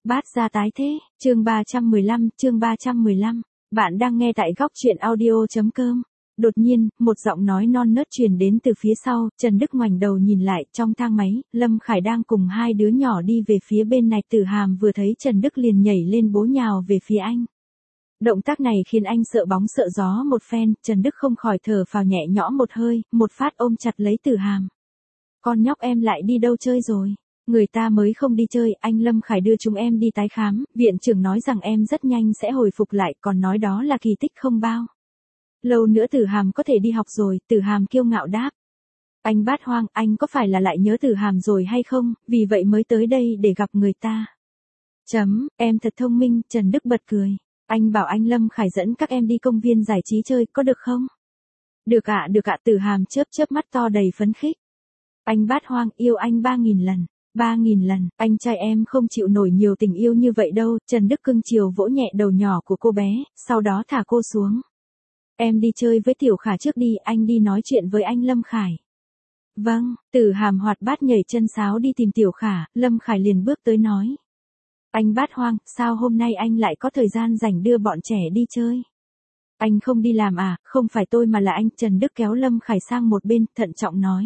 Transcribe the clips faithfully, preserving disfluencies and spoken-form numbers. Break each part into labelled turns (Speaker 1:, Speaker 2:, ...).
Speaker 1: Bát gia tái thế, chương ba trăm mười lăm, chương ba trăm mười lăm. Bạn đang nghe tại góc truyện audio chấm com. Đột nhiên, một giọng nói non nớt truyền đến từ phía sau, Trần Đức ngoảnh đầu nhìn lại, trong thang máy, Lâm Khải đang cùng hai đứa nhỏ đi về phía bên này. Tử Hàm vừa thấy Trần Đức liền nhảy lên bố nhào về phía anh. Động tác này khiến anh sợ bóng sợ gió một phen, Trần Đức không khỏi thở phào nhẹ nhõm một hơi, một phát ôm chặt lấy Tử Hàm. Con nhóc em lại đi đâu chơi rồi? Người ta mới không đi chơi, anh Lâm Khải đưa chúng em đi tái khám, viện trưởng nói rằng em rất nhanh sẽ hồi phục lại, còn nói đó là kỳ tích không bao lâu nữa Tử Hàm có thể đi học rồi. Tử Hàm kiêu ngạo đáp. Anh Bát Hoang, anh có phải là lại nhớ Tử Hàm rồi hay không, vì vậy mới tới đây để gặp người ta. Chấm, em thật thông minh. Trần Đức bật cười. Anh bảo anh Lâm Khải dẫn các em đi công viên giải trí chơi, có được không? Được ạ, được ạ. Tử Hàm chớp chớp mắt to đầy phấn khích. Anh Bát Hoang, yêu anh ba nghìn lần. Ba nghìn lần, anh trai em không chịu nổi nhiều tình yêu như vậy đâu. Trần Đức cưng chiều vỗ nhẹ đầu nhỏ của cô bé, sau đó thả cô xuống. Em đi chơi với Tiểu Khả trước đi, anh đi nói chuyện với anh Lâm Khải. Vâng, Tử Hàm hoạt bát nhảy chân sáo đi tìm Tiểu Khả, Lâm Khải liền bước tới nói. Anh Bát Hoang, sao hôm nay anh lại có thời gian rảnh đưa bọn trẻ đi chơi? Anh không đi làm à? Không phải tôi mà là anh. Trần Đức kéo Lâm Khải sang một bên, thận trọng nói.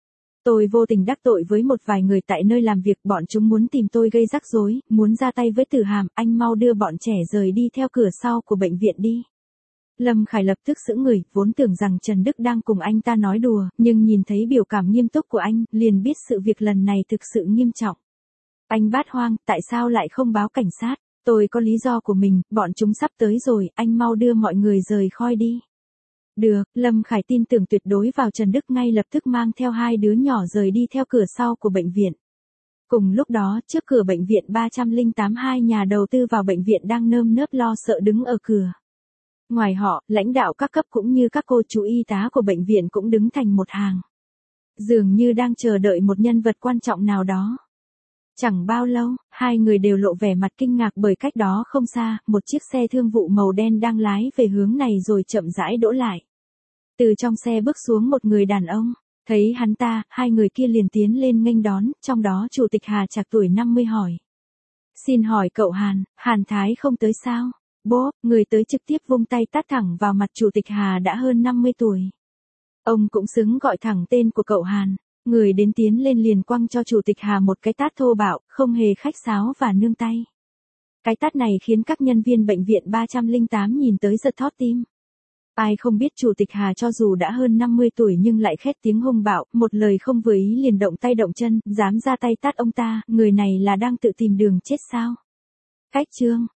Speaker 1: Tôi vô tình đắc tội với một vài người tại nơi làm việc, bọn chúng muốn tìm tôi gây rắc rối, muốn ra tay với Tử Hàm, anh mau đưa bọn trẻ rời đi theo cửa sau của bệnh viện đi. Lâm Khải lập tức sững người, vốn tưởng rằng Trần Đức đang cùng anh ta nói đùa, nhưng nhìn thấy biểu cảm nghiêm túc của anh, liền biết sự việc lần này thực sự nghiêm trọng. Anh Bát Hoang, tại sao lại không báo cảnh sát? Tôi có lý do của mình, bọn chúng sắp tới rồi, anh mau đưa mọi người rời khỏi đi. Được, Lâm Khải tin tưởng tuyệt đối vào Trần Đức, ngay lập tức mang theo hai đứa nhỏ rời đi theo cửa sau của bệnh viện. Cùng lúc đó, trước cửa bệnh viện ba không tám, hai nhà đầu tư vào bệnh viện đang nơm nớp lo sợ đứng ở cửa. Ngoài họ, lãnh đạo các cấp cũng như các cô chú y tá của bệnh viện cũng đứng thành một hàng. Dường như đang chờ đợi một nhân vật quan trọng nào đó. Chẳng bao lâu, hai người đều lộ vẻ mặt kinh ngạc bởi cách đó không xa, một chiếc xe thương vụ màu đen đang lái về hướng này rồi chậm rãi đỗ lại. Từ trong xe bước xuống một người đàn ông, thấy hắn ta, hai người kia liền tiến lên nghênh đón, trong đó Chủ tịch Hà Trạc tuổi năm mươi hỏi. Xin hỏi cậu Hàn, Hàn Thái không tới sao? Bố, người tới trực tiếp vung tay tát thẳng vào mặt Chủ tịch Hà đã hơn năm mươi tuổi. Ông cũng xứng gọi thẳng tên của cậu Hàn. Người đến tiến lên liền quăng cho Chủ tịch Hà một cái tát thô bạo, không hề khách sáo và nương tay. Cái tát này khiến các nhân viên bệnh viện ba không tám nhìn tới giật thót tim. Ai không biết Chủ tịch Hà cho dù đã hơn năm mươi tuổi nhưng lại khét tiếng hung bạo, một lời không vừa ý liền động tay động chân, dám ra tay tát ông ta, người này là đang tự tìm đường chết sao? Cách chương,